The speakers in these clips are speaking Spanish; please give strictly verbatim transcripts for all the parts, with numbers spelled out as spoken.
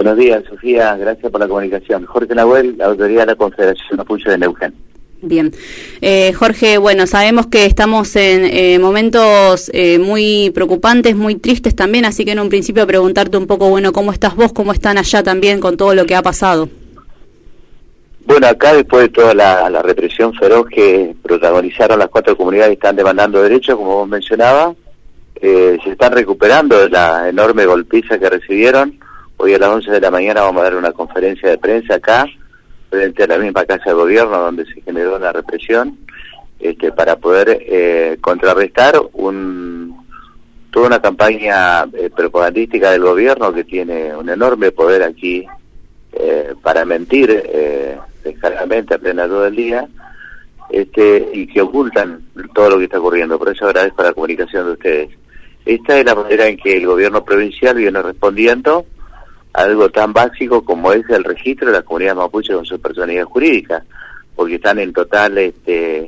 Buenos días, Sofía, gracias por la comunicación. Jorge Nahuel, la autoridad de la Confederación Mapuche de Neuquén. Bien. Eh, Jorge, bueno, sabemos que estamos en eh, momentos eh, muy preocupantes, muy tristes también, así que en un principio preguntarte un poco, bueno, ¿cómo estás vos? ¿Cómo están allá también con todo lo que ha pasado? Bueno, acá después de toda la, la represión feroz que protagonizaron las cuatro comunidades que están demandando derechos, como vos mencionabas, eh, se están recuperando de la enorme golpiza que recibieron. Hoy a las once de la mañana vamos a dar una conferencia de prensa acá, frente a la misma Casa de Gobierno donde se generó la represión, este, para poder eh, contrarrestar un, toda una campaña eh, propagandística del gobierno que tiene un enorme poder aquí eh, para mentir eh, descaradamente a plena luz del día, este, y que ocultan todo lo que está ocurriendo. Por eso agradezco la comunicación de ustedes. Esta es la manera en que el gobierno provincial viene respondiendo algo tan básico como es el registro de las comunidades mapuches con su personalidad jurídica, porque están en total, este,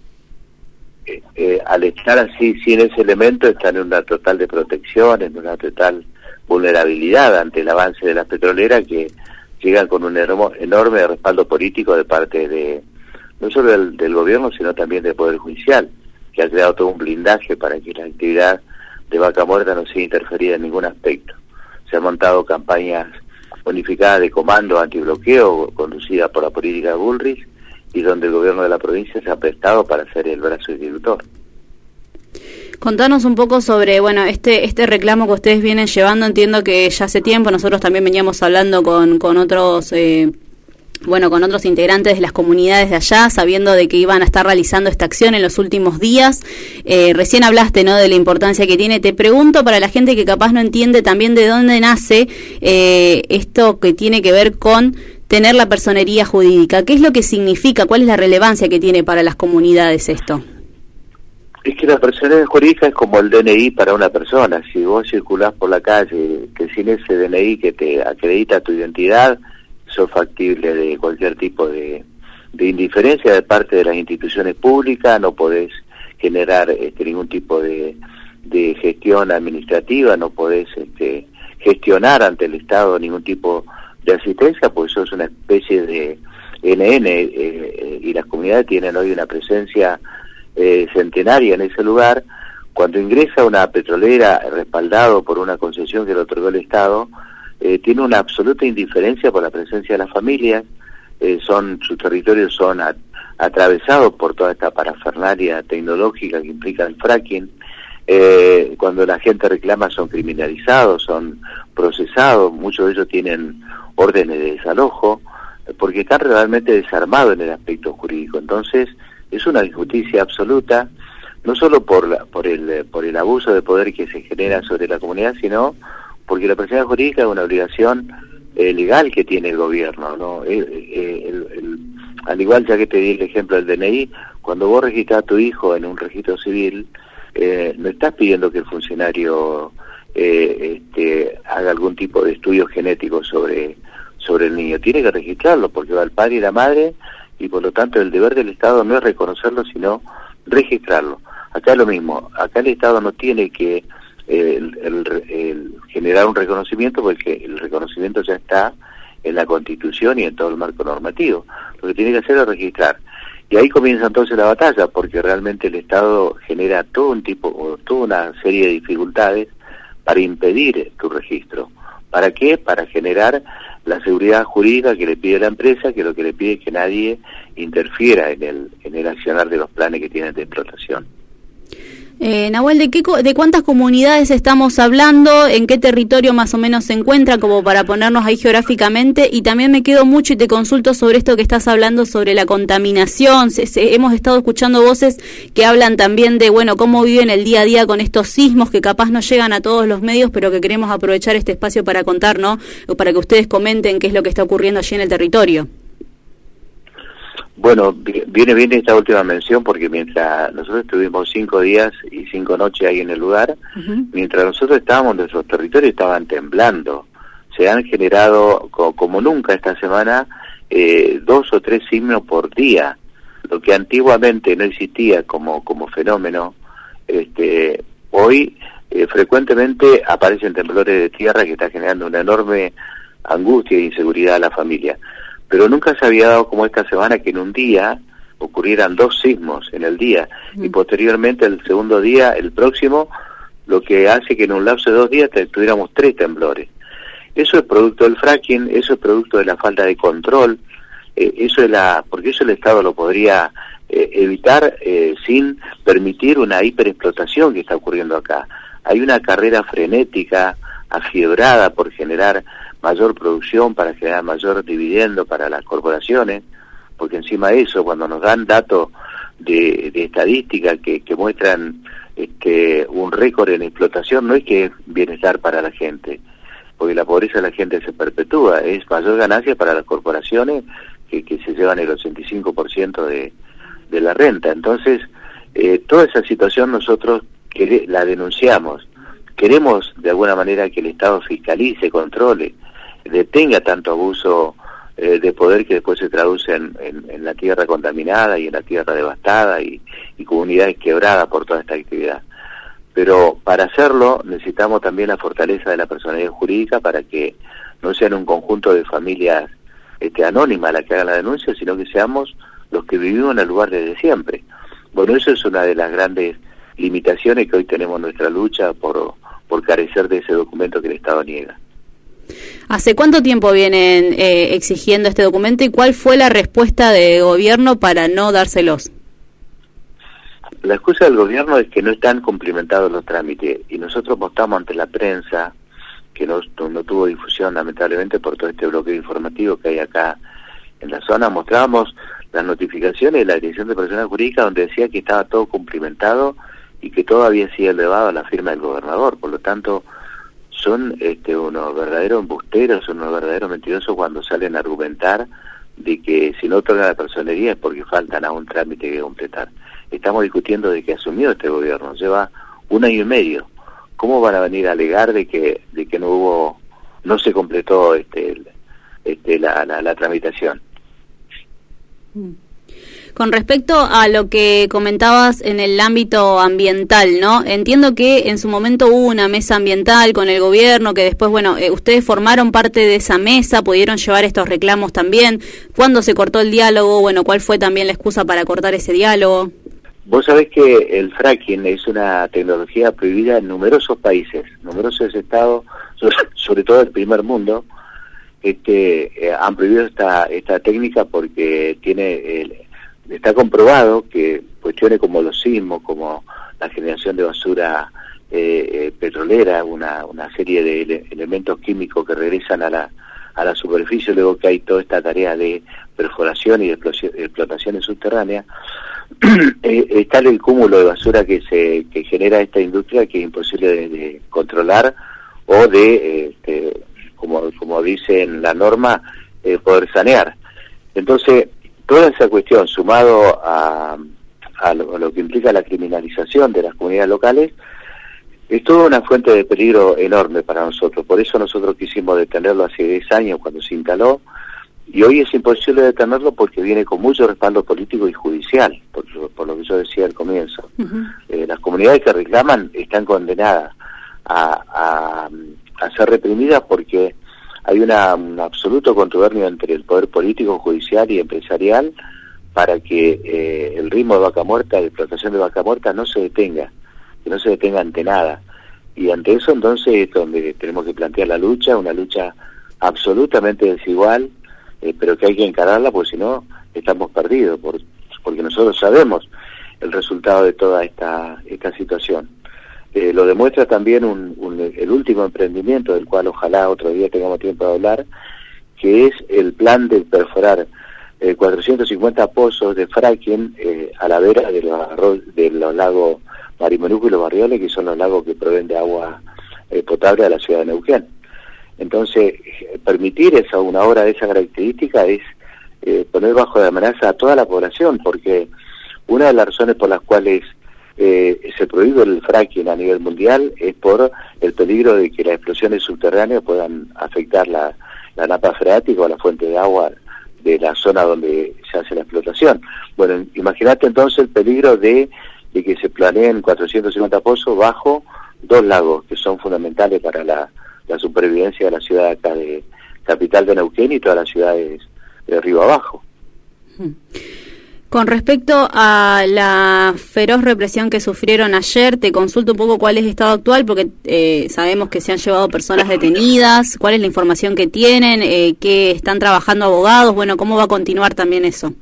eh, eh, al estar así sin ese elemento, están en una total de protección, en una total vulnerabilidad ante el avance de las petroleras que llegan con un enorme respaldo político de parte de, no solo del, del gobierno, sino también del Poder Judicial, que ha creado todo un blindaje para que la actividad de Vaca Muerta no sea interferida en ningún aspecto. Se han montado campañas unificadas de comando antibloqueo conducidas por la política de Bullrich y donde el gobierno de la provincia se ha prestado para ser el brazo ejecutor. Contanos un poco sobre, bueno, este este reclamo que ustedes vienen llevando. Entiendo que ya hace tiempo, nosotros también veníamos hablando con, con otros... Eh, bueno, con otros integrantes de las comunidades de allá, sabiendo de que iban a estar realizando esta acción en los últimos días. Eh, recién hablaste, ¿no?, de la importancia que tiene. Te pregunto, para la gente que capaz no entiende también de dónde nace eh, esto que tiene que ver con tener la personería jurídica. ¿Qué es lo que significa? ¿Cuál es la relevancia que tiene para las comunidades esto? Es que la personería jurídica es como el D N I para una persona. Si vos circulás por la calle que sin ese D N I que te acredita tu identidad, sos factible de cualquier tipo de, de indiferencia de parte de las instituciones públicas, no podés generar este, ningún tipo de, de gestión administrativa, no podés este, gestionar ante el Estado ningún tipo de asistencia, pues sos una especie de N N eh, eh, y las comunidades tienen hoy una presencia eh, centenaria en ese lugar. Cuando ingresa una petrolera respaldado por una concesión que le otorgó el Estado, Eh, tiene una absoluta indiferencia por la presencia de las familias, eh, son sus territorios son a, atravesados por toda esta parafernalia tecnológica que implica el fracking. Eh, cuando la gente reclama son criminalizados, son procesados, muchos de ellos tienen órdenes de desalojo, porque están realmente desarmados en el aspecto jurídico. Entonces es una injusticia absoluta, no solo por, la, por, el, por el abuso de poder que se genera sobre la comunidad, sino porque la personalidad jurídica es una obligación eh, legal que tiene el gobierno, ¿no? Eh, eh, el, el, al igual, ya que te di el ejemplo del D N I, cuando vos registrás a tu hijo en un registro civil, eh, no estás pidiendo que el funcionario eh, este, haga algún tipo de estudio genético sobre, sobre el niño. Tiene que registrarlo porque va el padre y la madre, y por lo tanto el deber del Estado no es reconocerlo, sino registrarlo. Acá es lo mismo, acá el Estado no tiene que El, el, el generar un reconocimiento, porque el reconocimiento ya está en la Constitución y en todo el marco normativo. Lo que tiene que hacer es registrar. Y ahí comienza entonces la batalla, porque realmente el Estado genera todo un tipo, o toda una serie de dificultades para impedir tu registro. ¿Para qué? Para generar la seguridad jurídica que le pide la empresa, que lo que le pide es que nadie interfiera en el, en el accionar de los planes que tienen de explotación. Eh, Nahuel, ¿de qué de cuántas comunidades estamos hablando? ¿En qué territorio más o menos se encuentra, como para ponernos ahí geográficamente? Y también me quedo mucho y te consulto sobre esto que estás hablando sobre la contaminación. Se, se, hemos estado escuchando voces que hablan también de, bueno, cómo viven el día a día con estos sismos que capaz no llegan a todos los medios, pero que queremos aprovechar este espacio para contar, ¿no? O para que ustedes comenten qué es lo que está ocurriendo allí en el territorio. Bueno, viene bien esta última mención, porque mientras nosotros estuvimos cinco días y cinco noches ahí en el lugar, uh-huh. mientras nosotros estábamos, nuestros territorios estaban temblando. Se han generado, co- como nunca esta semana, eh, dos o tres sismos por día, lo que antiguamente no existía como, como fenómeno. Este, hoy eh, frecuentemente aparecen temblores de tierra que está generando una enorme angustia e inseguridad a la familia. Pero nunca se había dado como esta semana que en un día ocurrieran dos sismos en el día, mm. y posteriormente el segundo día, el próximo, lo que hace que en un lapso de dos días tuviéramos tres temblores. Eso es producto del fracking, eso es producto de la falta de control, eh, eso es la, porque eso el Estado lo podría eh, evitar eh, sin permitir una hiperexplotación que está ocurriendo acá. Hay una carrera frenética, afiebrada por generar mayor producción, para generar mayor dividendo para las corporaciones, porque encima de eso, cuando nos dan datos de, de estadística que, que muestran este, un récord en explotación, no es que es bienestar para la gente, porque la pobreza de la gente se perpetúa, es mayor ganancia para las corporaciones que, que se llevan el ochenta y cinco por ciento de, de la renta. Entonces, eh, toda esa situación nosotros quere, la denunciamos. Queremos de alguna manera que el Estado fiscalice, controle, detenga tanto abuso eh, de poder que después se traduce en, en, en la tierra contaminada y en la tierra devastada y, y comunidades quebradas por toda esta actividad. Pero para hacerlo necesitamos también la fortaleza de la personalidad jurídica para que no sean un conjunto de familias este, anónimas las que hagan la denuncia, sino que seamos los que vivimos en el lugar desde siempre. Bueno, eso es una de las grandes limitaciones que hoy tenemos en nuestra lucha por, por carecer de ese documento que el Estado niega. ¿Hace cuánto tiempo vienen eh, exigiendo este documento y cuál fue la respuesta del gobierno para no dárselos? La excusa del gobierno es que no están cumplimentados los trámites y nosotros mostramos ante la prensa, que no, no tuvo difusión lamentablemente por todo este bloqueo informativo que hay acá en la zona, mostrábamos las notificaciones de la Dirección de Personal Jurídica donde decía que estaba todo cumplimentado y que todo había sido elevado a la firma del gobernador. Por lo tanto, son este, unos verdaderos embusteros, son unos verdaderos mentirosos cuando salen a argumentar de que si no otorgan la personería es porque faltan a un trámite que completar. Estamos discutiendo de que asumió este gobierno, lleva un año y medio. ¿Cómo van a venir a alegar de que de que no hubo, no se completó este, el, este la, la, la tramitación? Con respecto a lo que comentabas en el ámbito ambiental, ¿no? Entiendo que en su momento hubo una mesa ambiental con el gobierno, que después, bueno, eh, ustedes formaron parte de esa mesa, pudieron llevar estos reclamos también. ¿Cuándo se cortó el diálogo? Bueno, ¿cuál fue también la excusa para cortar ese diálogo? Vos sabés que el fracking es una tecnología prohibida en numerosos países, numerosos estados, sobre todo del primer mundo, este, eh, han prohibido esta esta técnica porque tiene el, está comprobado que cuestiones como los sismos, como la generación de basura eh, eh, petrolera, una una serie de ele elementos químicos que regresan a la a la superficie, luego que hay toda esta tarea de perforación y de explotaciones subterráneas, eh, está el cúmulo de basura que se que genera esta industria que es imposible de, de controlar o de, eh, este, como como dice en la norma, eh, poder sanear. Entonces, toda esa cuestión, sumado a, a, lo, a lo que implica la criminalización de las comunidades locales, es toda una fuente de peligro enorme para nosotros. Por eso nosotros quisimos detenerlo hace diez años cuando se instaló, y hoy es imposible detenerlo porque viene con mucho respaldo político y judicial, por, por lo que yo decía al comienzo. Uh-huh. eh, las comunidades que reclaman están condenadas a, a, a ser reprimidas porque hay una, un absoluto contubernio entre el poder político, judicial y empresarial para que eh, el ritmo de vaca muerta, de explotación de vaca muerta no se detenga, que no se detenga ante nada. Y ante eso entonces es donde tenemos que plantear la lucha, una lucha absolutamente desigual, eh, pero que hay que encararla porque si no estamos perdidos, por, porque nosotros sabemos el resultado de toda esta esta situación. Eh, lo demuestra también un, un, el último emprendimiento, del cual ojalá otro día tengamos tiempo de hablar, que es el plan de perforar eh, cuatrocientos cincuenta pozos de fracking eh, a la vera de los, de los lagos Marimenú y los Barrioles, que son los lagos que proveen de agua eh, potable a la ciudad de Neuquén. Entonces, permitir esa una obra de esa característica es eh, poner bajo de amenaza a toda la población, porque una de las razones por las cuales eh, se prohíbe el fracking a nivel mundial es por el peligro de que las explosiones subterráneas puedan afectar la, la napa freática o la fuente de agua de la zona donde se hace la explotación. Bueno, imagínate entonces el peligro de, de que se planeen cuatrocientos cincuenta pozos bajo dos lagos que son fundamentales para la, la supervivencia de la ciudad acá de, capital de Neuquén y todas las ciudades de Río Abajo. Con respecto a la feroz represión que sufrieron ayer, te consulto un poco cuál es el estado actual, porque eh, sabemos que se han llevado personas detenidas, cuál es la información que tienen, eh, que están trabajando abogados, bueno, ¿cómo va a continuar también eso?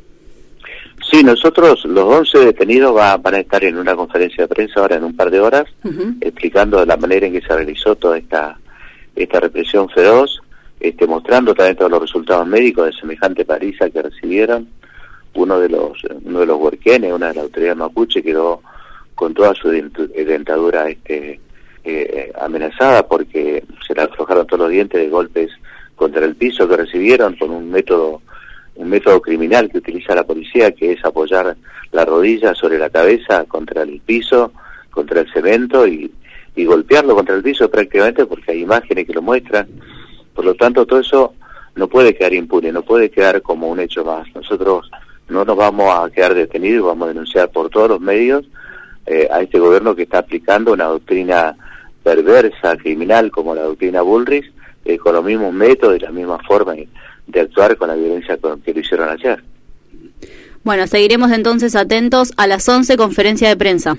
Sí, nosotros, los once detenidos va, van a estar en una conferencia de prensa ahora en un par de horas, uh-huh. explicando la manera en que se realizó toda esta, esta represión feroz, este, mostrando también todos los resultados médicos de semejante paliza que recibieron. Uno de los uno de los huerquenes, una de las autoridades mapuche, quedó con toda su dentadura este, eh, amenazada porque se le aflojaron todos los dientes de golpes contra el piso que recibieron con un método un método criminal que utiliza la policía, que es apoyar la rodilla sobre la cabeza contra el piso, contra el cemento y, y golpearlo contra el piso prácticamente, porque hay imágenes que lo muestran. Por lo tanto, todo eso no puede quedar impune, no puede quedar como un hecho más. Nosotros no nos vamos a quedar detenidos, vamos a denunciar por todos los medios eh, a este gobierno que está aplicando una doctrina perversa, criminal, como la doctrina Bullrich, eh, con los mismos métodos y la misma forma de actuar con la violencia con que lo hicieron ayer. Bueno, seguiremos entonces atentos a las once, conferencia de prensa.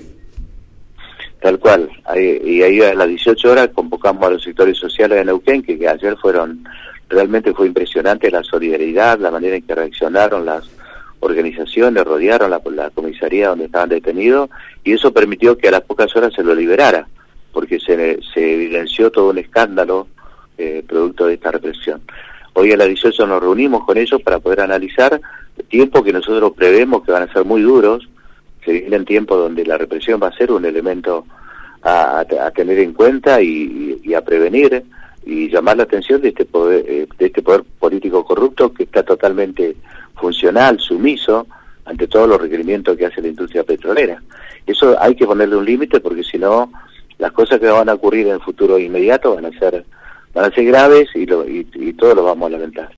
Tal cual, ahí, y ahí a las dieciocho horas convocamos a los sectores sociales de Neuquén, que, que ayer fueron, realmente fue impresionante la solidaridad, la manera en que reaccionaron las organizaciones, rodearon la, la comisaría donde estaban detenidos, y eso permitió que a las pocas horas se lo liberara, porque se, se evidenció todo un escándalo eh, producto de esta represión. Hoy a las dieciocho nos reunimos con ellos para poder analizar tiempos que nosotros prevemos que van a ser muy duros. Se vienen tiempos donde la represión va a ser un elemento a, a tener en cuenta y, y a prevenir y llamar la atención de este poder, de este poder político corrupto que está totalmente funcional, sumiso ante todos los requerimientos que hace la industria petrolera. Eso hay que ponerle un límite, porque si no, las cosas que van a ocurrir en el futuro inmediato van a ser van a ser graves y, lo, y, y todos lo vamos a lamentar.